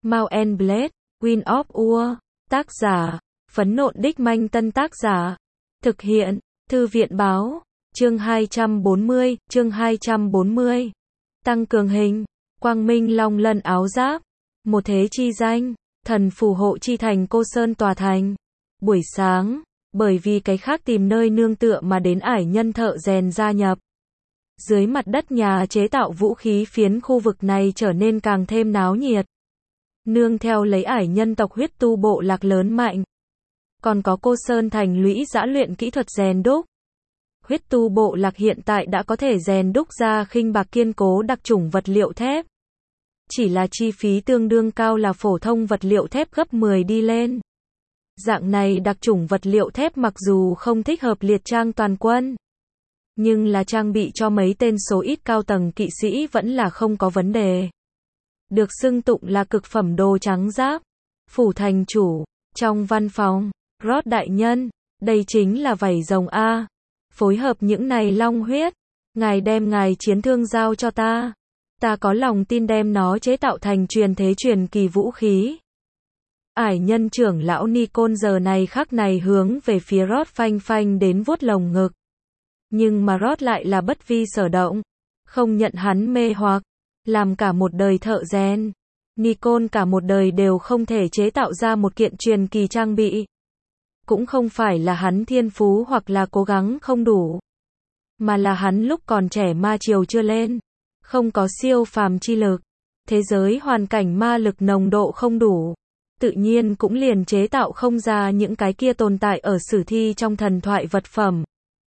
Mount and Blade, Wind of War. Tác giả, Phấn Nộn Đích Manh. Tân tác giả, thực hiện, Thư viện Báo. Chương 240, chương 240. Tăng cường hình, quang minh long lân áo giáp. Một thế chi danh, thần phù hộ chi thành Cô Sơn tòa thành. Buổi sáng, bởi vì cái khác tìm nơi nương tựa mà đến ải nhân thợ rèn gia nhập. Dưới mặt đất nhà chế tạo vũ khí phiến khu vực này trở nên càng thêm náo nhiệt. Nương theo lấy ải nhân tộc huyết tu bộ lạc lớn mạnh. Còn có Cô Sơn thành lũy giã luyện kỹ thuật rèn đúc. Huyết tu bộ lạc hiện tại đã có thể rèn đúc ra khinh bạc kiên cố đặc chủng vật liệu thép. Chỉ là chi phí tương đương cao là phổ thông vật liệu thép gấp 10 đi lên. Dạng này đặc chủng vật liệu thép mặc dù không thích hợp liệt trang toàn quân, nhưng là trang bị cho mấy tên số ít cao tầng kỵ sĩ vẫn là không có vấn đề. Được xưng tụng là cực phẩm đồ trắng giáp. Phủ thành chủ, trong văn phòng, Rod đại nhân, đây chính là vảy rồng A. Phối hợp những này long huyết, ngài đem ngài chiến thương giao cho ta. Ta có lòng tin đem nó chế tạo thành truyền thế truyền kỳ vũ khí. Ải nhân trưởng lão Nikon giờ này khắc này hướng về phía Rod phanh phanh đến vuốt lồng ngực. Nhưng mà Rod lại là bất vi sở động, không nhận hắn mê hoặc, làm cả một đời thợ rèn. Nikon cả một đời đều không thể chế tạo ra một kiện truyền kỳ trang bị. Cũng không phải là hắn thiên phú hoặc là cố gắng không đủ, mà là hắn lúc còn trẻ ma triều chưa lên, không có siêu phàm chi lực, thế giới hoàn cảnh ma lực nồng độ không đủ, tự nhiên cũng liền chế tạo không ra những cái kia tồn tại ở sử thi trong thần thoại vật phẩm.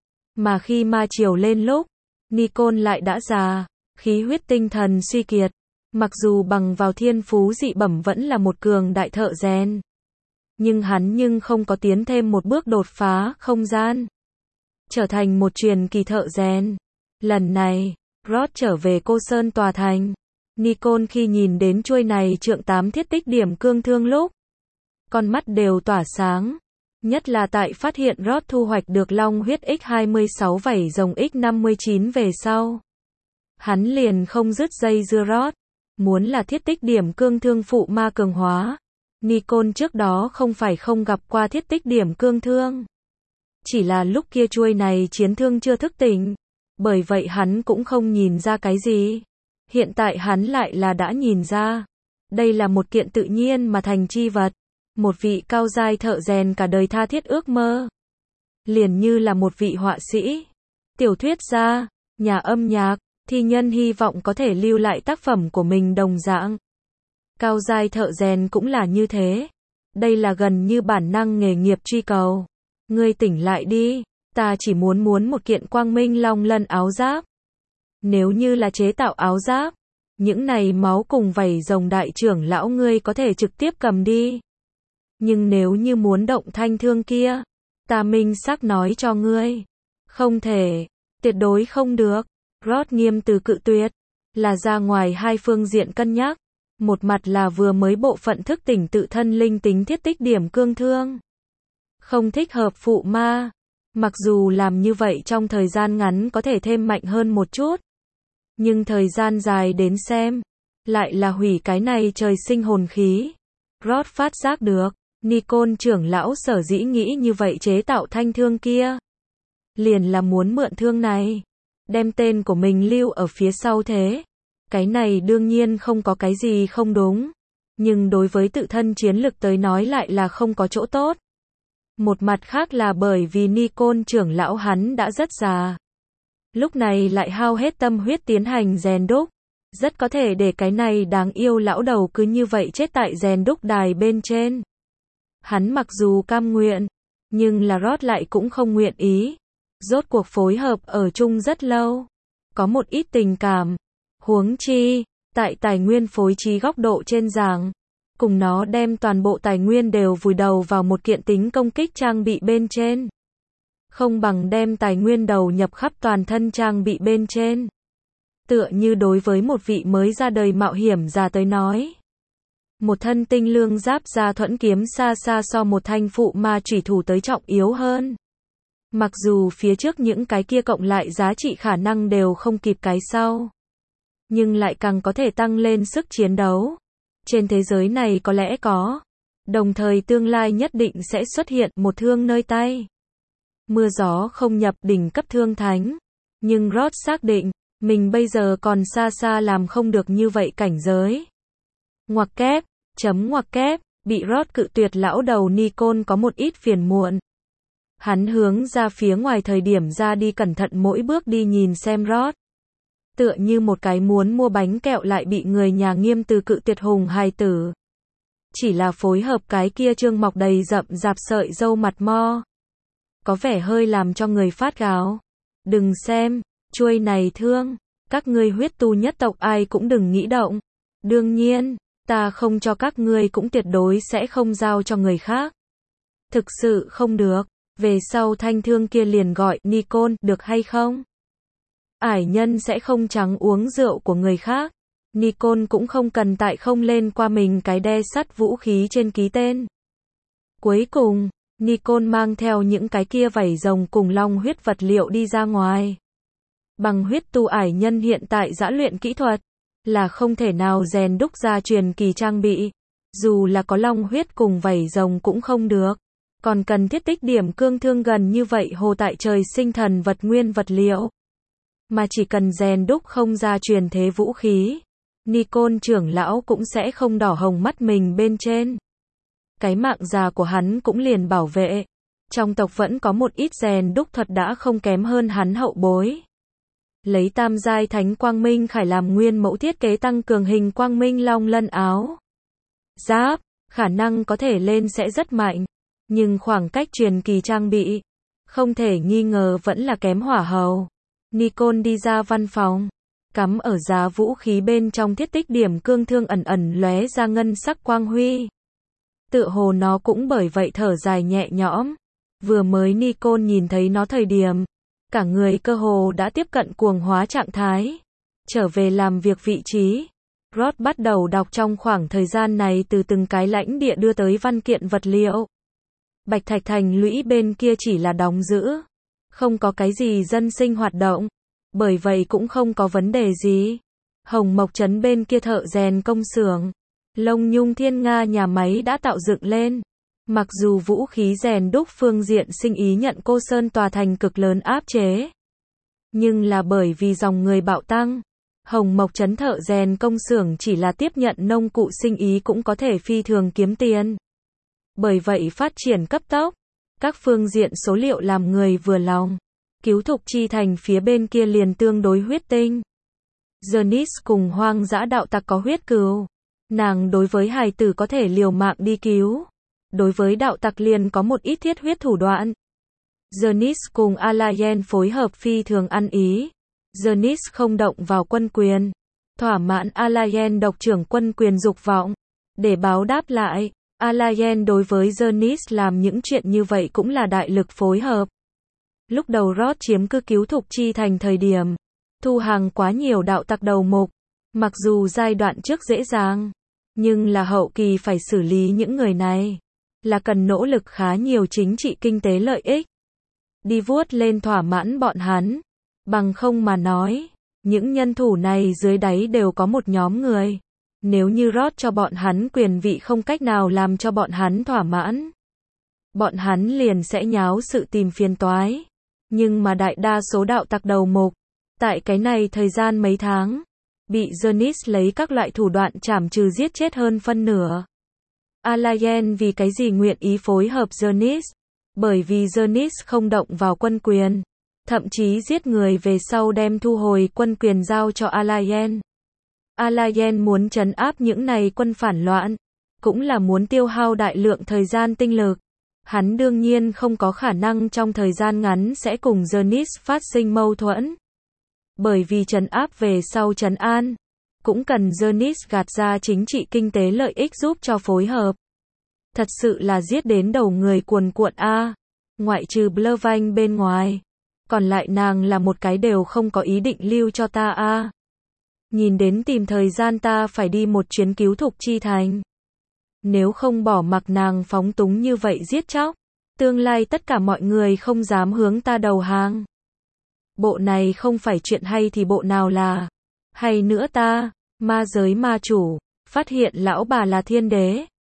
Mà khi ma triều lên lúc, Nikon lại đã già, khí huyết tinh thần suy kiệt, mặc dù bằng vào thiên phú dị bẩm vẫn là một cường đại thợ rèn. Nhưng hắn không có tiến thêm một bước đột phá không gian, trở thành một truyền kỳ thợ rèn. Lần này, Rod trở về Cô Sơn tòa thành. Nikon khi nhìn đến chuôi này trượng 8 thiết tích điểm cương thương lúc, con mắt đều tỏa sáng. Nhất là tại phát hiện Rod thu hoạch được long huyết X26 vảy rồng X59 về sau. Hắn liền không dứt dây dưa Rod, muốn là thiết tích điểm cương thương phụ ma cường hóa. Nikon trước đó không phải không gặp qua thiết tích điểm cương thương. Chỉ là lúc kia chuôi này chiến thương chưa thức tỉnh, bởi vậy hắn cũng không nhìn ra cái gì. Hiện tại hắn lại là đã nhìn ra. Đây là một kiện tự nhiên mà thành chi vật. Một vị cao giai thợ rèn cả đời tha thiết ước mơ. Liền như là một vị họa sĩ, tiểu thuyết gia, nhà âm nhạc, thi nhân hy vọng có thể lưu lại tác phẩm của mình đồng dạng. Cao giai thợ rèn cũng là như thế. Đây là gần như bản năng nghề nghiệp truy cầu. Ngươi tỉnh lại đi, ta chỉ muốn một kiện quang minh long lân áo giáp. Nếu như là chế tạo áo giáp, những này máu cùng vảy rồng đại trưởng lão ngươi có thể trực tiếp cầm đi. Nhưng nếu như muốn động thanh thương kia, ta minh xác nói cho ngươi, không thể, tuyệt đối không được. Rod nghiêm từ cự tuyệt, là ra ngoài hai phương diện cân nhắc. Một mặt là vừa mới bộ phận thức tỉnh tự thân linh tính thiết tích điểm cương thương, không thích hợp phụ ma. Mặc dù làm như vậy trong thời gian ngắn có thể thêm mạnh hơn một chút, nhưng thời gian dài đến xem, lại là hủy cái này trời sinh hồn khí. Rod phát giác được, Nikon trưởng lão sở dĩ nghĩ như vậy chế tạo thanh thương kia, liền là muốn mượn thương này, đem tên của mình lưu ở phía sau thế. Cái này đương nhiên không có cái gì không đúng, nhưng đối với tự thân chiến lực tới nói lại là không có chỗ tốt. Một mặt khác là bởi vì Nikon trưởng lão hắn đã rất già. Lúc này lại hao hết tâm huyết tiến hành rèn đúc. Rất có thể để cái này đáng yêu lão đầu cứ như vậy chết tại rèn đúc đài bên trên. Hắn mặc dù cam nguyện, nhưng là Rod lại cũng không nguyện ý. Rốt cuộc phối hợp ở chung rất lâu, có một ít tình cảm. Huống chi, tại tài nguyên phối trí góc độ trên giảng, cùng nó đem toàn bộ tài nguyên đều vùi đầu vào một kiện tính công kích trang bị bên trên. Không bằng đem tài nguyên đầu nhập khắp toàn thân trang bị bên trên. Tựa như đối với một vị mới ra đời mạo hiểm già tới nói. Một thân tinh lương giáp da thuẫn kiếm xa xa so một thanh phụ ma chủy thủ tới trọng yếu hơn. Mặc dù phía trước những cái kia cộng lại giá trị khả năng đều không kịp cái sau, nhưng lại càng có thể tăng lên sức chiến đấu. Trên thế giới này có lẽ có. Đồng thời tương lai nhất định sẽ xuất hiện một thương nơi tay. Mưa gió không nhập đỉnh cấp thương thánh. Nhưng Rod xác định, mình bây giờ còn xa xa làm không được như vậy cảnh giới. Ngoặc kép, ngoặc kép, bị Rod cự tuyệt lão đầu Nikon có một ít phiền muộn. Hắn hướng ra phía ngoài thời điểm ra đi cẩn thận mỗi bước đi nhìn xem Rod. Tựa như một cái muốn mua bánh kẹo lại bị người nhà nghiêm từ cự tuyệt hùng hài tử. Chỉ là phối hợp cái kia trương mọc đầy rậm rạp sợi râu mặt mo. Có vẻ hơi làm cho người phát gáo. Đừng xem, chuôi này thương, các ngươi huyết tu nhất tộc ai cũng đừng nghĩ động. Đương nhiên, ta không cho các ngươi cũng tuyệt đối sẽ không giao cho người khác. Thực sự không được, về sau thanh thương kia liền gọi Nikon, được hay không? Ải nhân sẽ không trắng uống rượu của người khác. Nikon cũng không cần tại không lên qua mình cái đe sắt vũ khí trên ký tên. Cuối cùng, Nikon mang theo những cái kia vảy rồng cùng long huyết vật liệu đi ra ngoài. Bằng huyết tu ải nhân hiện tại dã luyện kỹ thuật, là không thể nào rèn đúc ra truyền kỳ trang bị. Dù là có long huyết cùng vảy rồng cũng không được. Còn cần thiết tích điểm cương thương gần như vậy hồ tại trời sinh thần vật nguyên vật liệu. Mà chỉ cần rèn đúc không ra truyền thế vũ khí, Nikon trưởng lão cũng sẽ không đỏ hồng mắt mình bên trên. Cái mạng già của hắn cũng liền bảo vệ. Trong tộc vẫn có một ít rèn đúc thuật đã không kém hơn hắn hậu bối. Lấy tam giai thánh quang minh khải làm nguyên mẫu thiết kế tăng cường hình quang minh long lân áo giáp, khả năng có thể lên sẽ rất mạnh. Nhưng khoảng cách truyền kỳ trang bị, không thể nghi ngờ vẫn là kém hỏa hầu. Nikon đi ra văn phòng, cắm ở giá vũ khí bên trong thiết tích điểm cương thương ẩn ẩn lóe ra ngân sắc quang huy. Tựa hồ nó cũng bởi vậy thở dài nhẹ nhõm. Vừa mới Nikon nhìn thấy nó thời điểm, cả người cơ hồ đã tiếp cận cuồng hóa trạng thái. Trở về làm việc vị trí, Rod bắt đầu đọc trong khoảng thời gian này từ từng cái lãnh địa đưa tới văn kiện vật liệu. Bạch Thạch Thành lũy bên kia chỉ là đóng giữ, không có cái gì dân sinh hoạt động, bởi vậy cũng không có vấn đề gì. Hồng Mộc Trấn bên kia thợ rèn công xưởng, Lông Nhung Thiên Nga nhà máy đã tạo dựng lên. Mặc dù vũ khí rèn đúc phương diện sinh ý nhận Cô Sơn tòa thành cực lớn áp chế, nhưng là bởi vì dòng người bạo tăng, Hồng Mộc Trấn thợ rèn công xưởng chỉ là tiếp nhận nông cụ sinh ý cũng có thể phi thường kiếm tiền. Bởi vậy phát triển cấp tốc, các phương diện số liệu làm người vừa lòng. Cứu Thục Chi Thành phía bên kia liền tương đối huyết tinh. Janice cùng hoang dã đạo tặc có huyết cừu. Nàng đối với hài tử có thể liều mạng đi cứu. Đối với đạo tặc liền có một ít thiết huyết thủ đoạn. Janice cùng Alayen phối hợp phi thường ăn ý. Janice không động vào quân quyền. Thỏa mãn Alayen độc trưởng quân quyền dục vọng. Để báo đáp lại, Alayen đối với Janice làm những chuyện như vậy cũng là đại lực phối hợp. Lúc đầu Rod chiếm cứ Cứu Thục Chi Thành thời điểm, thu hàng quá nhiều đạo tặc đầu mục. Mặc dù giai đoạn trước dễ dàng, nhưng là hậu kỳ phải xử lý những người này, là cần nỗ lực khá nhiều chính trị kinh tế lợi ích. Đi vuốt lên thỏa mãn bọn hắn. Bằng không mà nói, những nhân thủ này dưới đáy đều có một nhóm người. Nếu như Rod cho bọn hắn quyền vị không cách nào làm cho bọn hắn thỏa mãn, bọn hắn liền sẽ nháo sự tìm phiền toái. Nhưng mà đại đa số đạo tặc đầu mục, tại cái này thời gian mấy tháng, bị Janice lấy các loại thủ đoạn trảm trừ giết chết hơn phân nửa. Alayen vì cái gì nguyện ý phối hợp Janice? Bởi vì Janice không động vào quân quyền, thậm chí giết người về sau đem thu hồi quân quyền giao cho Alayen. Alayen muốn trấn áp những này quân phản loạn, cũng là muốn tiêu hao đại lượng thời gian tinh lực. Hắn đương nhiên không có khả năng trong thời gian ngắn sẽ cùng Janice phát sinh mâu thuẫn. Bởi vì trấn áp về sau trấn an, cũng cần Janice gạt ra chính trị kinh tế lợi ích giúp cho phối hợp. Thật sự là giết đến đầu người cuồn cuộn a. Ngoại trừ Blurvanh bên ngoài, còn lại nàng là một cái đều không có ý định lưu cho ta a. Nhìn đến tìm thời gian ta phải đi một chuyến Cứu Thục Chi Thành. Nếu không bỏ mặc nàng phóng túng như vậy giết chóc, tương lai tất cả mọi người không dám hướng ta đầu hàng. Bộ này không phải chuyện hay thì bộ nào là hay nữa ta, ma giới ma chủ, Phát hiện lão bà là thiên đế.